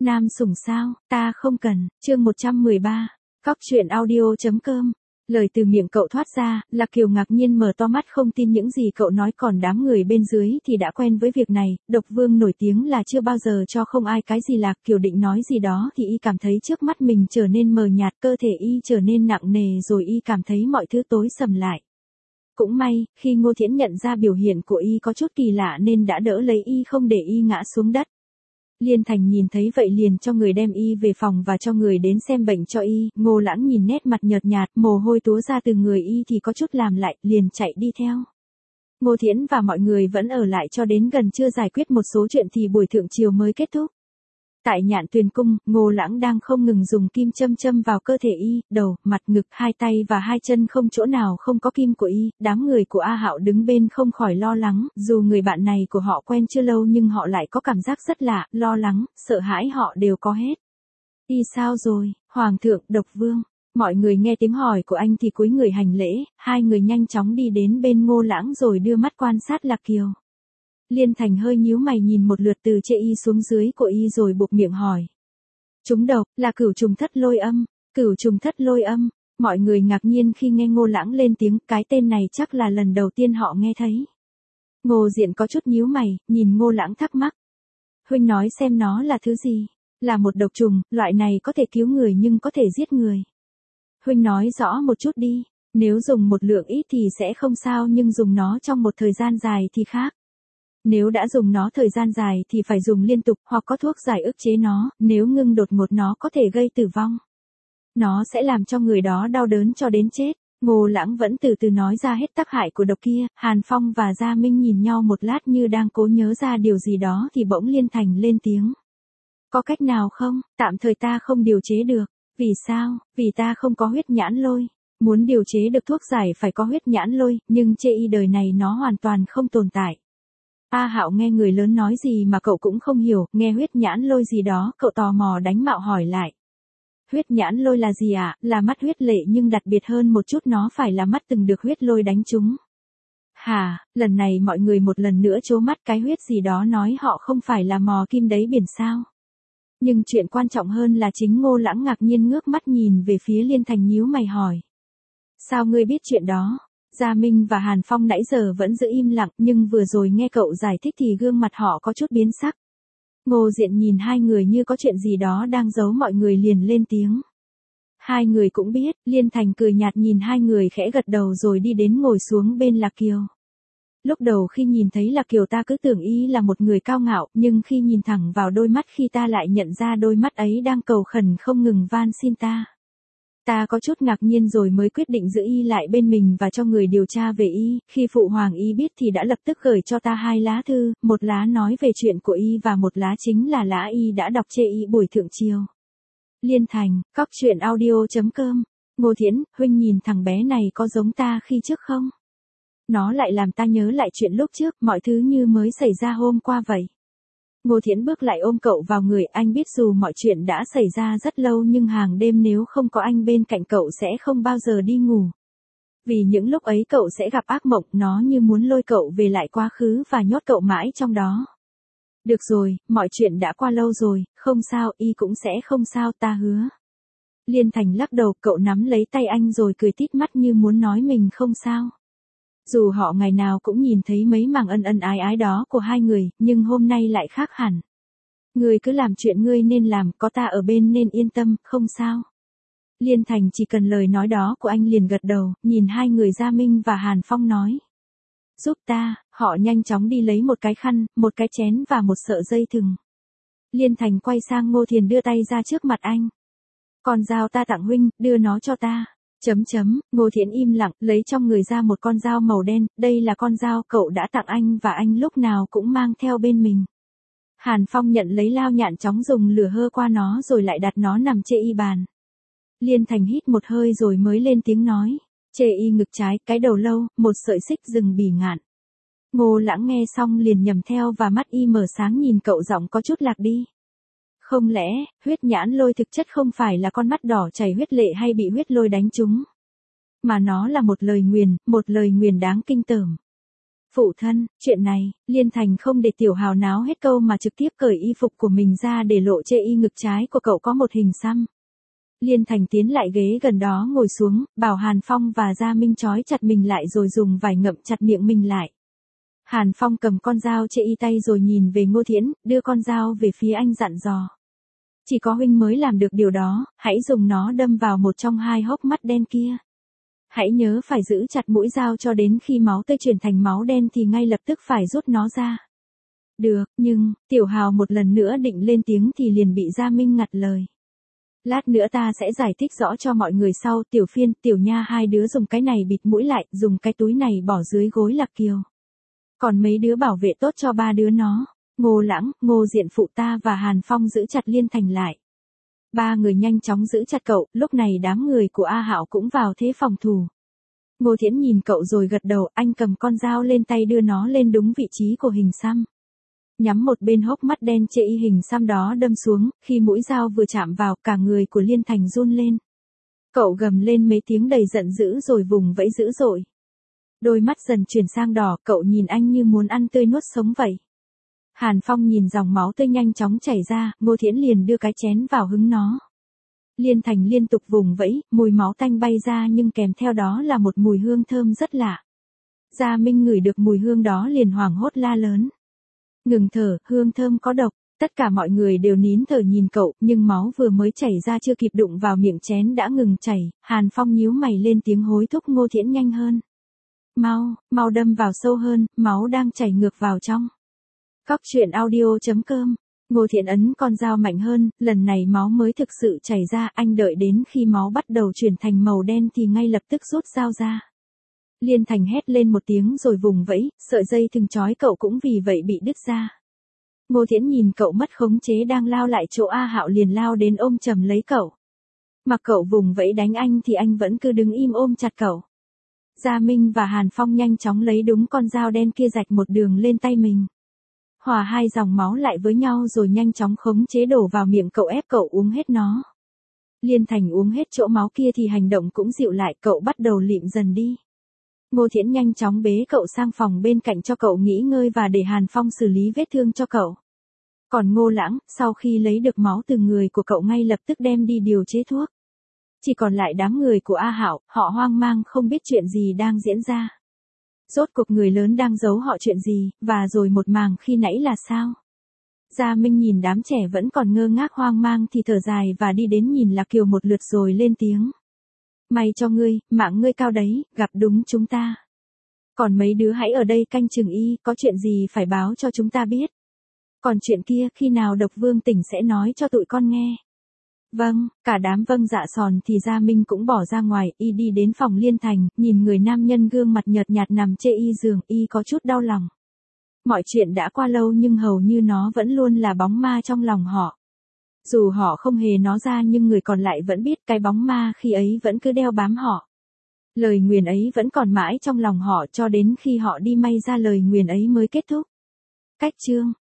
Nam sủng sao, ta không cần, chương 113, Cóc truyện audio.com. Lời từ miệng cậu thoát ra, Lạc Kiều ngạc nhiên mở to mắt không tin những gì cậu nói, còn đám người bên dưới thì đã quen với việc này. Độc Vương nổi tiếng là chưa bao giờ cho không ai cái gì. Lạc Kiều định nói gì đó thì y cảm thấy trước mắt mình trở nên mờ nhạt, cơ thể y trở nên nặng nề, rồi y cảm thấy mọi thứ tối sầm lại. Cũng may, khi Ngô Thiến nhận ra biểu hiện của y có chút kỳ lạ nên đã đỡ lấy y không để y ngã xuống đất. Liên Thành nhìn thấy vậy liền cho người đem y về phòng và cho người đến xem bệnh cho y. Ngô Lãng nhìn nét mặt nhợt nhạt, mồ hôi túa ra từ người y thì có chút làm lại, liền chạy đi theo. Ngô Thiến và mọi người vẫn ở lại cho đến gần trưa giải quyết một số chuyện thì buổi thượng triều mới kết thúc. Tại Nhạn Tuyền cung, Ngô Lãng đang không ngừng dùng kim châm vào cơ thể y, đầu, mặt, ngực, hai tay và hai chân không chỗ nào không có kim của y. Đám người của A Hạo đứng bên không khỏi lo lắng, dù người bạn này của họ quen chưa lâu nhưng họ lại có cảm giác rất lạ, lo lắng, sợ hãi họ đều có hết. Y sao rồi, Hoàng thượng, Độc Vương? Mọi người nghe tiếng hỏi của anh thì cúi người hành lễ, hai người nhanh chóng đi đến bên Ngô Lãng rồi đưa mắt quan sát Lạc Kiều. Liên Thành hơi nhíu mày nhìn một lượt từ trên y xuống dưới của y rồi buộc miệng hỏi. Trúng độc, là cửu trùng thất lôi âm. Cửu trùng thất lôi âm. Mọi người ngạc nhiên khi nghe Ngô Lãng lên tiếng, cái tên này chắc là lần đầu tiên họ nghe thấy. Ngô Diện có chút nhíu mày, nhìn Ngô Lãng thắc mắc. Huynh nói xem nó là thứ gì? Là một độc trùng, loại này có thể cứu người nhưng có thể giết người. Huynh nói rõ một chút đi, nếu dùng một lượng ít thì sẽ không sao nhưng dùng nó trong một thời gian dài thì khác. Nếu đã dùng nó thời gian dài thì phải dùng liên tục hoặc có thuốc giải ức chế nó, nếu ngưng đột ngột nó có thể gây tử vong. Nó sẽ làm cho người đó đau đớn cho đến chết. Ngô Lãng vẫn từ từ nói ra hết tác hại của độc kia. Hàn Phong và Gia Minh nhìn nhau một lát như đang cố nhớ ra điều gì đó thì bỗng Liên Thành lên tiếng. Có cách nào không? Tạm thời ta không điều chế được. Vì sao? Vì ta không có huyết nhãn lôi. Muốn điều chế được thuốc giải phải có huyết nhãn lôi, nhưng chê y đời này nó hoàn toàn không tồn tại. A Hạo nghe người lớn nói gì mà cậu cũng không hiểu, nghe huyết nhãn lôi gì đó, cậu tò mò đánh mạo hỏi lại. Huyết nhãn lôi là gì ạ? Là mắt huyết lệ nhưng đặc biệt hơn một chút, nó phải là mắt từng được huyết lôi đánh trúng. Hả, lần này mọi người một lần nữa trố mắt, cái huyết gì đó nói họ không phải là mò kim đáy biển sao? Nhưng chuyện quan trọng hơn là chính Ngô Lãng ngạc nhiên ngước mắt nhìn về phía Liên Thành nhíu mày hỏi. Sao ngươi biết chuyện đó? Gia Minh và Hàn Phong nãy giờ vẫn giữ im lặng nhưng vừa rồi nghe cậu giải thích thì gương mặt họ có chút biến sắc. Ngô Diện nhìn hai người như có chuyện gì đó đang giấu, mọi người liền lên tiếng. Hai người cũng biết. Liên Thành cười nhạt nhìn hai người khẽ gật đầu rồi đi đến ngồi xuống bên Lạc Kiều. Lúc đầu khi nhìn thấy Lạc Kiều ta cứ tưởng y là một người cao ngạo, nhưng khi nhìn thẳng vào đôi mắt khi ta lại nhận ra đôi mắt ấy đang cầu khẩn không ngừng van xin ta. Ta có chút ngạc nhiên rồi mới quyết định giữ y lại bên mình và cho người điều tra về y. Khi phụ hoàng y biết thì đã lập tức gửi cho ta hai lá thư, một lá nói về chuyện của y và một lá chính là lá y đã đọc chê y buổi thượng triều. Liên Thành, Cóc truyện audio.com. Ngô Thiến, huynh nhìn thằng bé này có giống ta khi trước không? Nó lại làm ta nhớ lại chuyện lúc trước, mọi thứ như mới xảy ra hôm qua vậy. Ngô Thiến bước lại ôm cậu vào người, anh biết dù mọi chuyện đã xảy ra rất lâu nhưng hàng đêm nếu không có anh bên cạnh cậu sẽ không bao giờ đi ngủ. Vì những lúc ấy cậu sẽ gặp ác mộng, nó như muốn lôi cậu về lại quá khứ và nhốt cậu mãi trong đó. Được rồi, mọi chuyện đã qua lâu rồi, không sao, y cũng sẽ không sao, ta hứa. Liên Thành lắc đầu, cậu nắm lấy tay anh rồi cười tít mắt như muốn nói mình không sao. Dù họ ngày nào cũng nhìn thấy mấy mảng ân ân ái ái đó của hai người, nhưng hôm nay lại khác hẳn. Ngươi cứ làm chuyện ngươi nên làm, có ta ở bên nên yên tâm, không sao. Liên Thành chỉ cần lời nói đó của anh liền gật đầu, nhìn hai người Gia Minh và Hàn Phong nói. Giúp ta, họ nhanh chóng đi lấy một cái khăn, một cái chén và một sợi dây thừng. Liên Thành quay sang Ngô Thiền đưa tay ra trước mặt anh. Con dao ta tặng huynh, đưa nó cho ta. Ngô Thiến im lặng, lấy trong người ra một con dao màu đen, đây là con dao cậu đã tặng anh và anh lúc nào cũng mang theo bên mình. Hàn Phong nhận lấy lao nhạn chóng dùng lửa hơ qua nó rồi lại đặt nó nằm chê y bàn. Liên Thành hít một hơi rồi mới lên tiếng nói, chê y ngực trái, cái đầu lâu, một sợi xích rừng bỉ ngạn. Ngô Lãng nghe xong liền nhầm theo và mắt y mở sáng nhìn cậu, giọng có chút lạc đi. Không lẽ, huyết nhãn lôi thực chất không phải là con mắt đỏ chảy huyết lệ hay bị huyết lôi đánh trúng, mà nó là một lời nguyền đáng kinh tởm. Phụ thân, chuyện này, Liên Thành không để Tiểu Hào náo hết câu mà trực tiếp cởi y phục của mình ra để lộ chê y ngực trái của cậu có một hình xăm. Liên Thành tiến lại ghế gần đó ngồi xuống, bảo Hàn Phong và Gia Minh trói chặt mình lại rồi dùng vải ngậm chặt miệng mình lại. Hàn Phong cầm con dao chê y tay rồi nhìn về Ngô Thiễn, đưa con dao về phía anh dặn dò. Chỉ có huynh mới làm được điều đó, hãy dùng nó đâm vào một trong hai hốc mắt đen kia. Hãy nhớ phải giữ chặt mũi dao cho đến khi máu tươi chuyển thành máu đen thì ngay lập tức phải rút nó ra. Được, nhưng, Tiểu Hào một lần nữa định lên tiếng thì liền bị Gia Minh ngắt lời. Lát nữa ta sẽ giải thích rõ cho mọi người sau. Tiểu Phiên, Tiểu Nha hai đứa dùng cái này bịt mũi lại, dùng cái túi này bỏ dưới gối Lạc Kiều. Còn mấy đứa bảo vệ tốt cho ba đứa nó. Ngô Lãng, Ngô Diện phụ ta và Hàn Phong giữ chặt Liên Thành lại. Ba người nhanh chóng giữ chặt cậu, lúc này đám người của A Hạo cũng vào thế phòng thủ. Ngô Thiến nhìn cậu rồi gật đầu, anh cầm con dao lên tay đưa nó lên đúng vị trí của hình xăm. Nhắm một bên hốc mắt đen chê y hình xăm đó đâm xuống, khi mũi dao vừa chạm vào, cả người của Liên Thành run lên. Cậu gầm lên mấy tiếng đầy giận dữ rồi vùng vẫy dữ dội. Đôi mắt dần chuyển sang đỏ, cậu nhìn anh như muốn ăn tươi nuốt sống vậy. Hàn Phong nhìn dòng máu tươi nhanh chóng chảy ra, Ngô Thiến liền đưa cái chén vào hứng nó. Liên Thành liên tục vùng vẫy, mùi máu tanh bay ra nhưng kèm theo đó là một mùi hương thơm rất lạ. Gia Minh ngửi được mùi hương đó liền hoảng hốt la lớn. Ngừng thở, hương thơm có độc. Tất cả mọi người đều nín thở nhìn cậu, nhưng máu vừa mới chảy ra chưa kịp đụng vào miệng chén đã ngừng chảy. Hàn Phong nhíu mày lên tiếng hối thúc Ngô Thiến nhanh hơn. Mau đâm vào sâu hơn, máu đang chảy ngược vào trong. Cóc truyện audio.com. Ngô Thiện ấn con dao mạnh hơn, lần này máu mới thực sự chảy ra, anh đợi đến khi máu bắt đầu chuyển thành màu đen thì ngay lập tức rút dao ra. Liên Thành hét lên một tiếng rồi vùng vẫy, sợi dây thừng trói cậu cũng vì vậy bị đứt ra. Ngô Thiện nhìn cậu mất khống chế đang lao lại chỗ A Hạo liền lao đến ôm chầm lấy cậu. Mặc cậu vùng vẫy đánh anh thì anh vẫn cứ đứng im ôm chặt cậu. Gia Minh và Hàn Phong nhanh chóng lấy đúng con dao đen kia rạch một đường lên tay mình. Hòa hai dòng máu lại với nhau rồi nhanh chóng khống chế đổ vào miệng cậu ép cậu uống hết nó. Liên Thành uống hết chỗ máu kia thì hành động cũng dịu lại, cậu bắt đầu lịm dần đi. Ngô Thiến nhanh chóng bế cậu sang phòng bên cạnh cho cậu nghỉ ngơi và để Hàn Phong xử lý vết thương cho cậu. Còn Ngô Lãng, sau khi lấy được máu từ người của cậu ngay lập tức đem đi điều chế thuốc. Chỉ còn lại đám người của A Hạo, họ hoang mang không biết chuyện gì đang diễn ra. Rốt cuộc người lớn đang giấu họ chuyện gì, và rồi một màng khi nãy là sao? Gia Minh nhìn đám trẻ vẫn còn ngơ ngác hoang mang thì thở dài và đi đến nhìn Lạc Kiều một lượt rồi lên tiếng. May cho ngươi, mạng ngươi cao đấy, gặp đúng chúng ta. Còn mấy đứa hãy ở đây canh chừng y, có chuyện gì phải báo cho chúng ta biết. Còn chuyện kia khi nào Độc Vương tỉnh sẽ nói cho tụi con nghe. Vâng, cả đám vâng dạ sòn thì Gia Minh cũng bỏ ra ngoài, y đi đến phòng Liên Thành, nhìn người nam nhân gương mặt nhợt nhạt nằm chê y giường, y có chút đau lòng. Mọi chuyện đã qua lâu nhưng hầu như nó vẫn luôn là bóng ma trong lòng họ. Dù họ không hề nó ra nhưng người còn lại vẫn biết cái bóng ma khi ấy vẫn cứ đeo bám họ. Lời nguyền ấy vẫn còn mãi trong lòng họ cho đến khi họ đi may ra lời nguyền ấy mới kết thúc. Cách chương